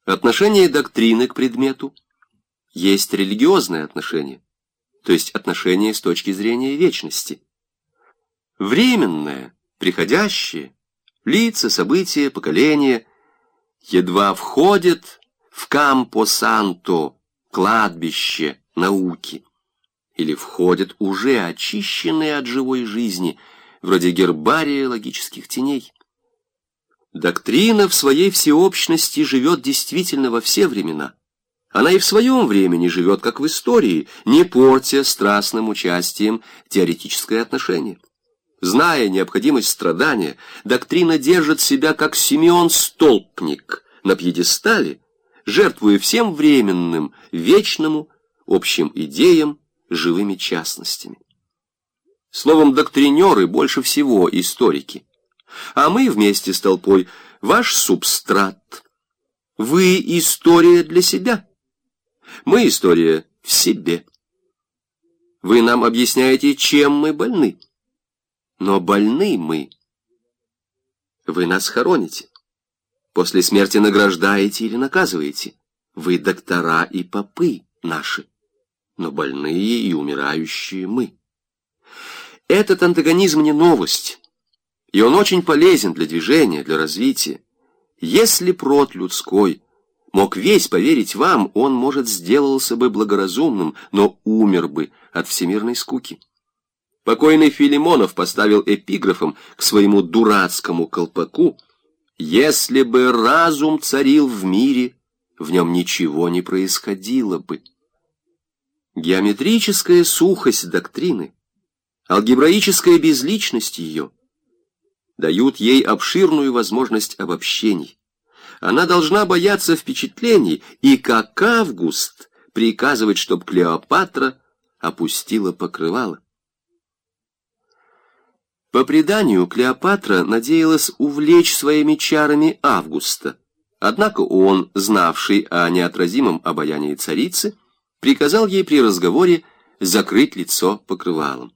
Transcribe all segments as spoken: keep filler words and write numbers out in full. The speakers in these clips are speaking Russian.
Отношение доктрины к предмету есть религиозное отношение, то есть отношение с точки зрения вечности. Временное, приходящее, лица, события, поколения едва входят в кампо-санто, кладбище науки, или входят уже очищенные от живой жизни, вроде гербария логических теней. Доктрина в своей всеобщности живет действительно во все времена. Она и в своем времени живет, как в истории, не портя страстным участием теоретическое отношение. Зная необходимость страдания, доктрина держит себя, как Симеон Столпник, на пьедестале, жертвуя всем временным, вечному, общим идеям, живыми частностями. Словом, доктринеры больше всего историки. А мы вместе с толпой ваш субстрат. Вы история для себя. Мы история в себе. Вы нам объясняете, чем мы больны. Но больны мы. Вы нас хороните. После смерти награждаете или наказываете. Вы доктора и попы наши. Но больные и умирающие мы. Этот антагонизм не новость. И он очень полезен для движения, для развития. Если б род людской мог весь поверить вам, он, может, сделался бы благоразумным, но умер бы от всемирной скуки. Покойный Филимонов поставил эпиграфом к своему дурацкому колпаку: «Если бы разум царил в мире, в нем ничего не происходило бы». Геометрическая сухость доктрины, алгебраическая безличность ее дают ей обширную возможность обобщений. Она должна бояться впечатлений и, как Август, приказывать, чтоб Клеопатра опустила покрывало. По преданию, Клеопатра надеялась увлечь своими чарами Августа, однако он, знавший о неотразимом обаянии царицы, приказал ей при разговоре закрыть лицо покрывалом.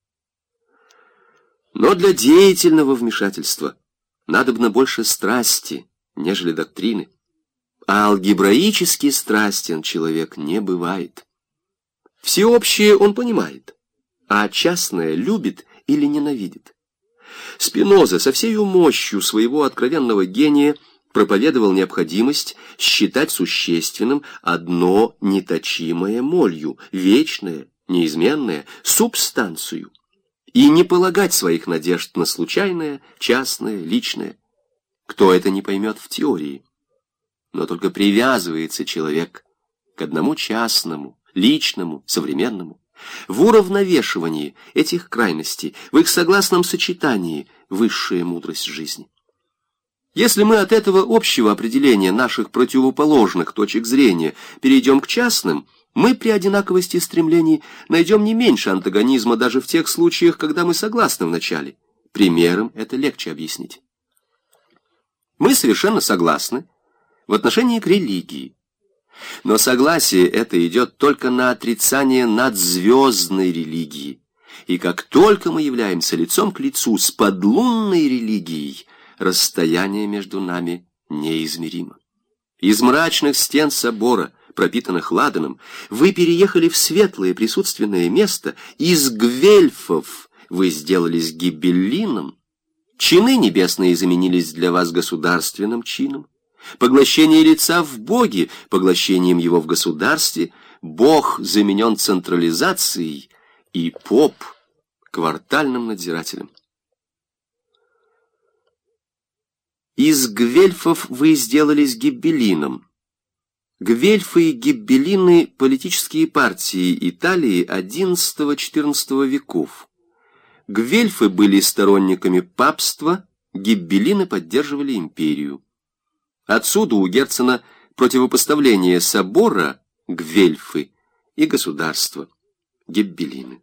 Но для деятельного вмешательства надобно больше страсти, нежели доктрины. А алгебраически страстен человек не бывает. Всеобщее он понимает, а частное любит или ненавидит. Спиноза со всею мощью своего откровенного гения проповедовал необходимость считать существенным одно неточимое молью, вечное, неизменное, субстанцию, и не полагать своих надежд на случайное, частное, личное. Кто это не поймет в теории? Но только привязывается человек к одному частному, личному, современному. В уравновешивании этих крайностей, в их согласном сочетании, высшая мудрость жизни. Если мы от этого общего определения наших противоположных точек зрения перейдем к частным, мы при одинаковости стремлений найдем не меньше антагонизма даже в тех случаях, когда мы согласны в начале. Примером это легче объяснить. Мы совершенно согласны в отношении к религии. Но согласие это идет только на отрицание надзвездной религии. И как только мы являемся лицом к лицу с подлунной религией, расстояние между нами неизмеримо. Из мрачных стен собора, пропитанных ладаном, вы переехали в светлое присутственное место, из гвельфов вы сделались гибеллином, чины небесные заменились для вас государственным чином, поглощение лица в Боге, поглощением его в государстве, Бог заменен централизацией и поп квартальным надзирателем. Из гвельфов вы сделались гибеллином. Гвельфы и гибеллины – политические партии Италии одиннадцатого-четырнадцатого веков. Гвельфы были сторонниками папства, гибеллины поддерживали империю. Отсюда у Герцена противопоставление собора, гвельфы, и государства, гибеллины.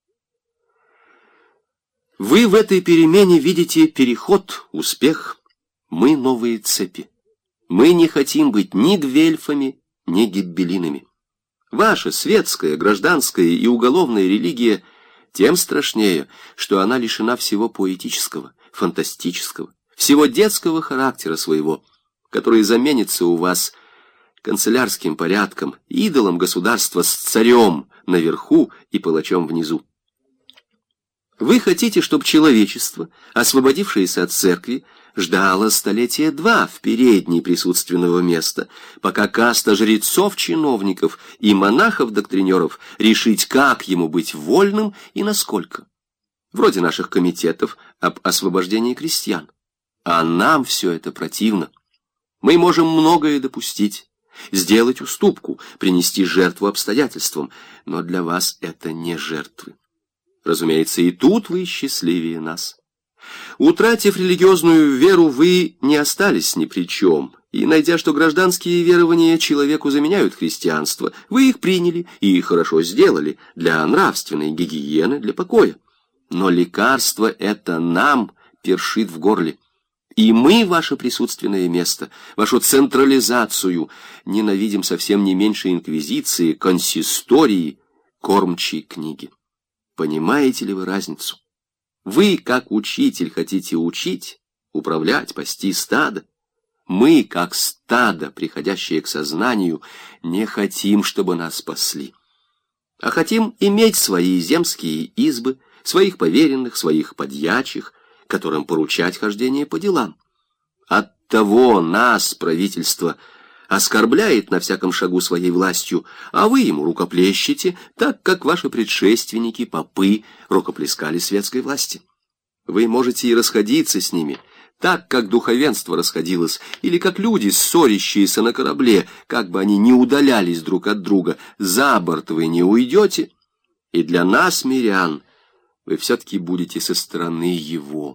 Вы в этой перемене видите переход, успех. Мы новые цепи. Мы не хотим быть ни гвельфами, ни гибеллинами. Ваша светская, гражданская и уголовная религия тем страшнее, что она лишена всего поэтического, фантастического, всего детского характера своего, который заменится у вас канцелярским порядком, идолом государства с царем наверху и палачом внизу. Вы хотите, чтобы человечество, освободившееся от церкви, ждало столетия два в передней присутственного места, пока каста жрецов-чиновников и монахов-доктринеров решить, как ему быть вольным и насколько. Вроде наших комитетов об освобождении крестьян. А нам все это противно. Мы можем многое допустить, сделать уступку, принести жертву обстоятельствам, но для вас это не жертвы. Разумеется, и тут вы счастливее нас. Утратив религиозную веру, вы не остались ни при чем, и, найдя, что гражданские верования человеку заменяют христианство, вы их приняли и хорошо сделали для нравственной гигиены, для покоя. Но лекарство это нам першит в горле. И мы ваше присутственное место, вашу централизацию ненавидим совсем не меньше инквизиции, консистории, кормчей книги. Понимаете ли вы разницу? Вы, как учитель, хотите учить, управлять, пасти стадо. Мы, как стадо, приходящее к сознанию, не хотим, чтобы нас спасли, а хотим иметь свои земские избы, своих поверенных, своих подьячих, которым поручать хождение по делам. Оттого нас, правительство, оскорбляет на всяком шагу своей властью, а вы ему рукоплещете, так как ваши предшественники, попы, рукоплескали светской власти. Вы можете и расходиться с ними, так как духовенство расходилось, или как люди, ссорящиеся на корабле, как бы они ни удалялись друг от друга, за борт вы не уйдете, и для нас, мирян, вы все-таки будете со стороны его.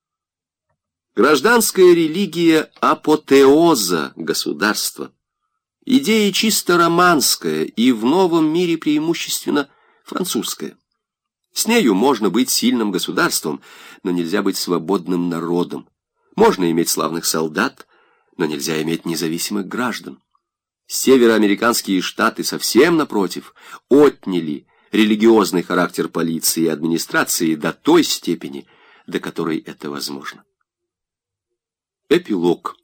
Гражданская религия — апотеоза государства. Идея чисто романская и в новом мире преимущественно французская. С нею можно быть сильным государством, но нельзя быть свободным народом. Можно иметь славных солдат, но нельзя иметь независимых граждан. Североамериканские штаты совсем напротив отняли религиозный характер полиции и администрации до той степени, до которой это возможно. Эпилог.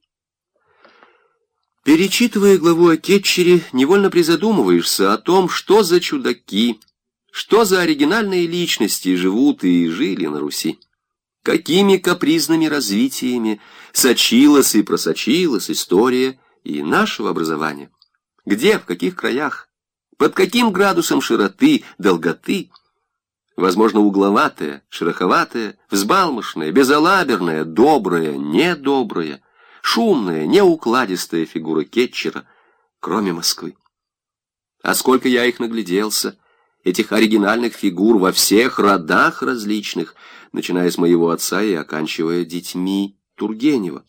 Перечитывая главу о Кетчере, невольно призадумываешься о том, что за чудаки, что за оригинальные личности живут и жили на Руси. Какими капризными развитиями сочилась и просочилась история и нашего образования. Где, в каких краях, под каким градусом широты, долготы. Возможно, угловатая, шероховатая, взбалмошная, безалаберная, добрая, недобрая, шумная, неукладистая фигура Кетчера, кроме Москвы. А сколько я их нагляделся, этих оригинальных фигур во всех родах различных, начиная с моего отца и оканчивая детьми Тургенева.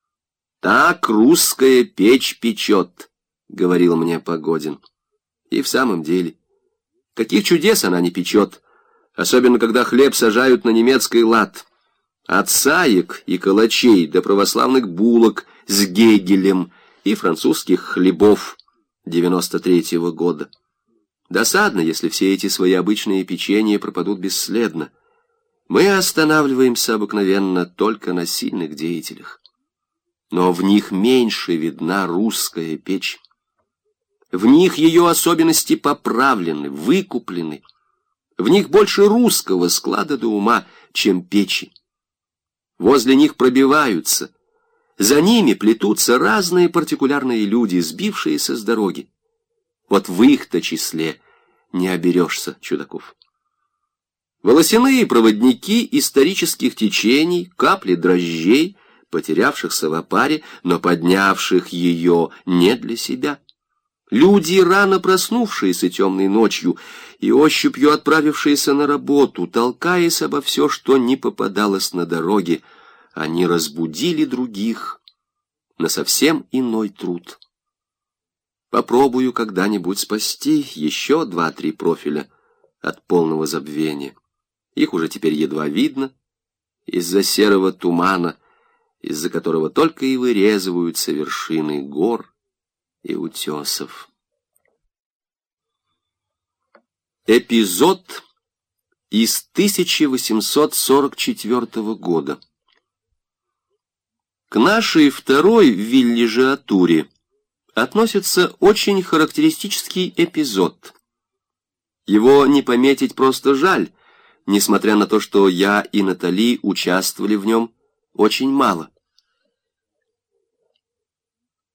«Так русская печь печет», — говорил мне Погодин. И в самом деле, каких чудес она не печет, особенно когда хлеб сажают на немецкий лад. От саек и калачей до православных булок с Гегелем и французских хлебов девяносто третьего года. Досадно, если все эти свои обычные печенья пропадут бесследно. Мы останавливаемся обыкновенно только на сильных деятелях. Но в них меньше видна русская печь. В них ее особенности поправлены, выкуплены. В них больше русского склада до ума, чем печи. Возле них пробиваются, за ними плетутся разные партикулярные люди, сбившиеся с дороги. Вот в их-то числе не оберешься чудаков. Волосяные проводники исторических течений, капли дрожжей, потерявшихся в опаре, но поднявших ее не для себя. Люди, рано проснувшиеся темной ночью и ощупью отправившиеся на работу, толкаясь обо все, что не попадалось на дороге, они разбудили других на совсем иной труд. Попробую когда-нибудь спасти еще два-три профиля от полного забвения. Их уже теперь едва видно из-за серого тумана, из-за которого только и вырезываются вершины гор и утесов. Эпизод из тысяча восемьсот сорок четвёртого года. К нашей второй виллежиатуре относится очень характеристический эпизод. Его не пометить просто жаль, несмотря на то, что я и Натали участвовали в нем очень мало.